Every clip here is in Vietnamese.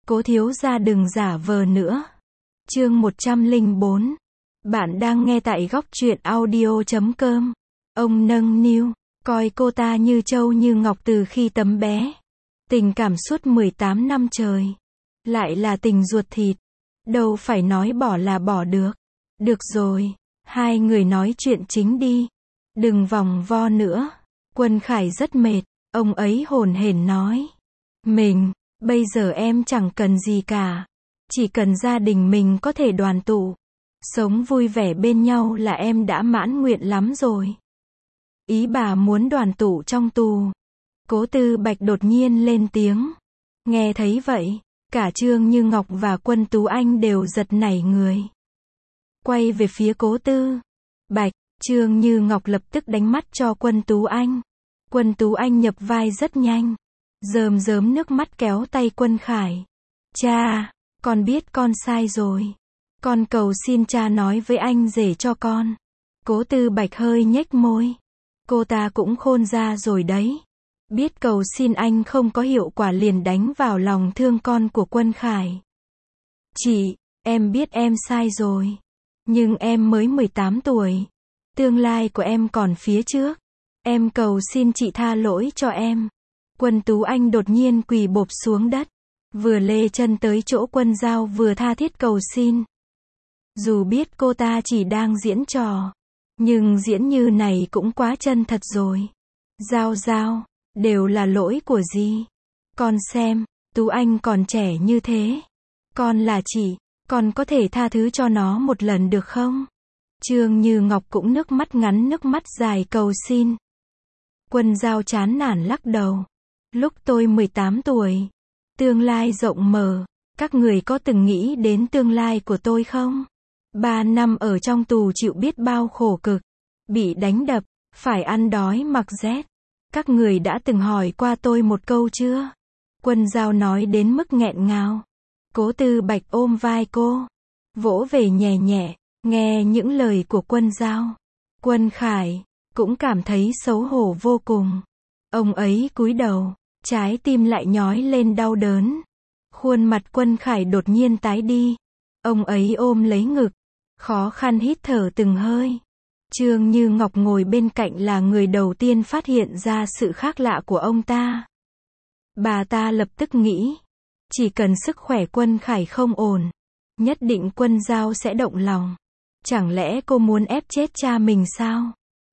Cố thiếu gia đừng giả vờ nữa. Chương 104. Bạn đang nghe tại góc truyện audio.com. Ông nâng niu, coi cô ta như trâu như ngọc từ khi tấm bé. Tình cảm suốt 18 năm trời. Lại là tình ruột thịt. Đâu phải nói bỏ là bỏ được. Được rồi, hai người nói chuyện chính đi. Đừng vòng vo nữa. Quân Khải rất mệt, ông ấy hổn hển nói. Bây giờ em chẳng cần gì cả. Chỉ cần gia đình mình có thể đoàn tụ. Sống vui vẻ bên nhau là em đã mãn nguyện lắm rồi. Ý bà muốn đoàn tụ trong tù. Cố Tư Bạch đột nhiên lên tiếng. Nghe thấy vậy, cả Trương Như Ngọc và Quân Tú Anh đều giật nảy người. Quay về phía Cố Tư Bạch, Trương Như Ngọc lập tức đánh mắt cho Quân Tú Anh. Quân Tú Anh nhập vai rất nhanh. Rơm rớm nước mắt kéo tay Quân Khải. Cha, con biết con sai rồi. Con cầu xin cha nói với anh rể cho con. Cố Tư Bạch hơi nhếch môi. Cô ta cũng khôn ra rồi đấy. Biết cầu xin anh không có hiệu quả liền đánh vào lòng thương con của Quân Khải. Chị, em biết em sai rồi. Nhưng em mới 18 tuổi. Tương lai của em còn phía trước. Em cầu xin chị tha lỗi cho em. Quân Tú Anh đột nhiên quỳ bộp xuống đất. Vừa lê chân tới chỗ Quân Giao vừa tha thiết cầu xin. Dù biết cô ta chỉ đang diễn trò. Nhưng diễn như này cũng quá chân thật rồi. Giao, đều là lỗi của gì? Con xem, Tú Anh còn trẻ như thế. Con là chị, con có thể tha thứ cho nó một lần được không? Trương Như Ngọc cũng nước mắt ngắn nước mắt dài cầu xin. Quân Giao chán nản lắc đầu. Lúc tôi 18 tuổi, tương lai rộng mở, các người có từng nghĩ đến tương lai của tôi không? 3 năm ở trong tù chịu biết bao khổ cực, bị đánh đập, phải ăn đói mặc rét. Các người đã từng hỏi qua tôi một câu chưa? Quân Giao nói đến mức nghẹn ngào. Cố Tư Bạch ôm vai cô, vỗ về nhẹ nhẹ, nghe những lời của Quân Giao. Quân Khải cũng cảm thấy xấu hổ vô cùng. Ông ấy cúi đầu, trái tim lại nhói lên đau đớn. Khuôn mặt Quân Khải đột nhiên tái đi. Ông ấy ôm lấy ngực, khó khăn hít thở từng hơi. Trương Như Ngọc ngồi bên cạnh là người đầu tiên phát hiện ra sự khác lạ của ông ta. Bà ta lập tức nghĩ, chỉ cần sức khỏe Quân Khải không ổn, nhất định Quân Giao sẽ động lòng. Chẳng lẽ cô muốn ép chết cha mình sao?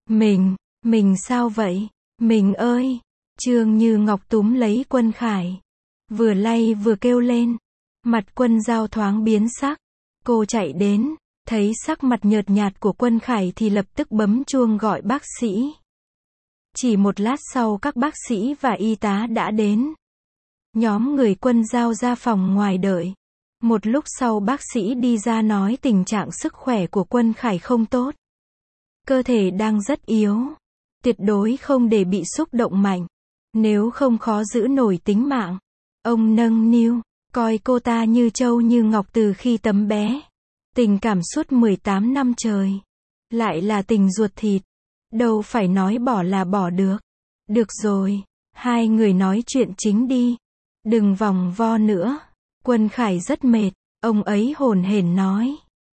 Mình sao vậy? Mình ơi! Trương Như Ngọc túm lấy Quân Khải. Vừa lay vừa kêu lên. Mặt Quân Giao thoáng biến sắc. Cô chạy đến, thấy sắc mặt nhợt nhạt của Quân Khải thì lập tức bấm chuông gọi bác sĩ. Chỉ một lát sau các bác sĩ và y tá đã đến. Nhóm người Quân Giao ra phòng ngoài đợi. Một lúc sau bác sĩ đi ra nói tình trạng sức khỏe của Quân Khải không tốt. Cơ thể đang rất yếu. Tuyệt đối không để bị xúc động mạnh. Nếu không khó giữ nổi tính mạng. Ông nâng niu, coi cô ta như trâu như ngọc từ khi tấm bé. Tình cảm suốt 18 năm trời. Lại là tình ruột thịt. Đâu phải nói bỏ là bỏ được. Được rồi, hai người nói chuyện chính đi. Đừng vòng vo nữa. Quân Khải rất mệt, ông ấy hổn hển nói.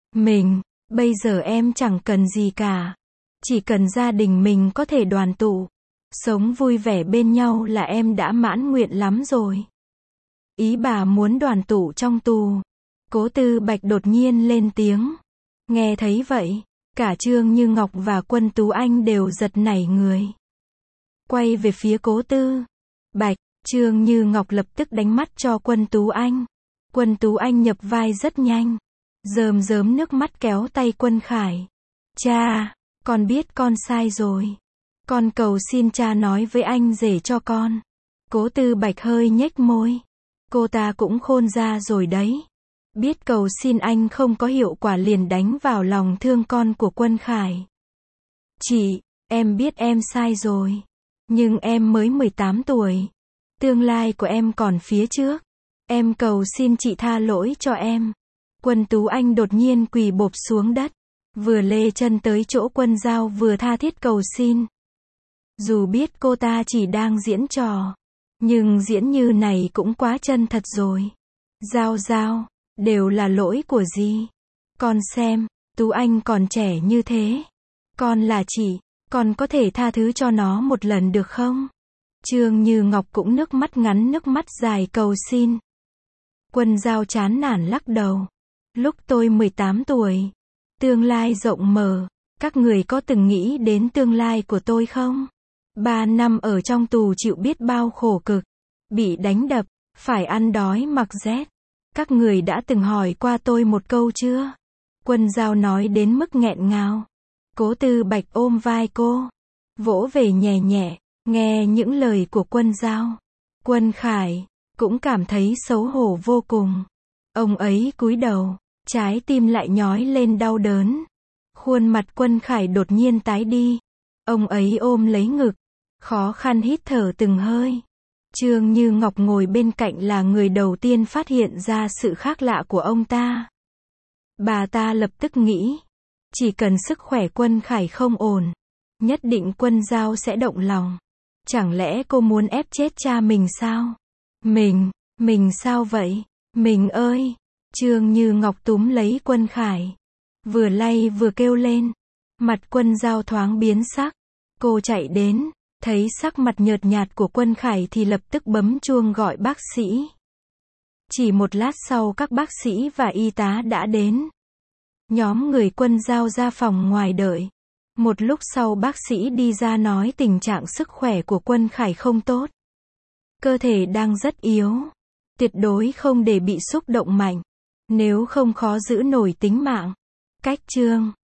Bây giờ em chẳng cần gì cả. Chỉ cần gia đình mình có thể đoàn tụ. Sống vui vẻ bên nhau là em đã mãn nguyện lắm rồi. Ý bà muốn đoàn tụ trong tù. Cố Tư Bạch đột nhiên lên tiếng. Nghe thấy vậy, cả Trương Như Ngọc và Quân Tú Anh đều giật nảy người. Quay về phía Cố Tư Bạch, Trương Như Ngọc lập tức đánh mắt cho Quân Tú Anh. Quân Tú Anh nhập vai rất nhanh. Rơm rớm nước mắt kéo tay Quân Khải. Cha, con biết con sai rồi. Con cầu xin cha nói với anh rể cho con. Cố Tư Bạch hơi nhếch môi. Cô ta cũng khôn ra rồi đấy. Biết cầu xin anh không có hiệu quả liền đánh vào lòng thương con của Quân Khải. Chị, em biết em sai rồi. Nhưng em mới 18 tuổi. Tương lai của em còn phía trước. Em cầu xin chị tha lỗi cho em. Quân Tú Anh đột nhiên quỳ bộp xuống đất. Vừa lê chân tới chỗ Quân Giao vừa tha thiết cầu xin. Dù biết cô ta chỉ đang diễn trò. Nhưng diễn như này cũng quá chân thật rồi. Giao Giao, đều là lỗi của dì. Con xem, Tú Anh còn trẻ như thế. Con là chị, con có thể tha thứ cho nó một lần được không? Trương Như Ngọc cũng nước mắt ngắn nước mắt dài cầu xin. Quân Giao chán nản lắc đầu. Lúc tôi 18 tuổi, tương lai rộng mở, các người có từng nghĩ đến tương lai của tôi không? 3 năm ở trong tù chịu biết bao khổ cực, bị đánh đập, phải ăn đói mặc rét. Các người đã từng hỏi qua tôi một câu chưa? Quân Giao nói đến mức nghẹn ngào. Cố Tư Bạch ôm vai cô, vỗ về nhẹ nhẹ, nghe những lời của Quân Giao. Quân Khải cũng cảm thấy xấu hổ vô cùng. Ông ấy cúi đầu, trái tim lại nhói lên đau đớn. Khuôn mặt Quân Khải đột nhiên tái đi. Ông ấy ôm lấy ngực, khó khăn hít thở từng hơi. Trương Như Ngọc ngồi bên cạnh là người đầu tiên phát hiện ra sự khác lạ của ông ta. Bà ta lập tức nghĩ, chỉ cần sức khỏe Quân Khải không ổn, nhất định Quân Giao sẽ động lòng. Chẳng lẽ cô muốn ép chết cha mình sao? Mình sao vậy? Mình ơi! Trương Như Ngọc túm lấy Quân Khải, vừa lay vừa kêu lên. Mặt Quân Giao thoáng biến sắc. Cô chạy đến, thấy sắc mặt nhợt nhạt của Quân Khải thì lập tức bấm chuông gọi bác sĩ. Chỉ một lát sau các bác sĩ và y tá đã đến. Nhóm người Quân Giao ra phòng ngoài đợi. Một lúc sau bác sĩ đi ra nói tình trạng sức khỏe của Quân Khải không tốt. Cơ thể đang rất yếu. Tuyệt đối không để bị xúc động mạnh. Nếu không khó giữ nổi tính mạng. Cách chương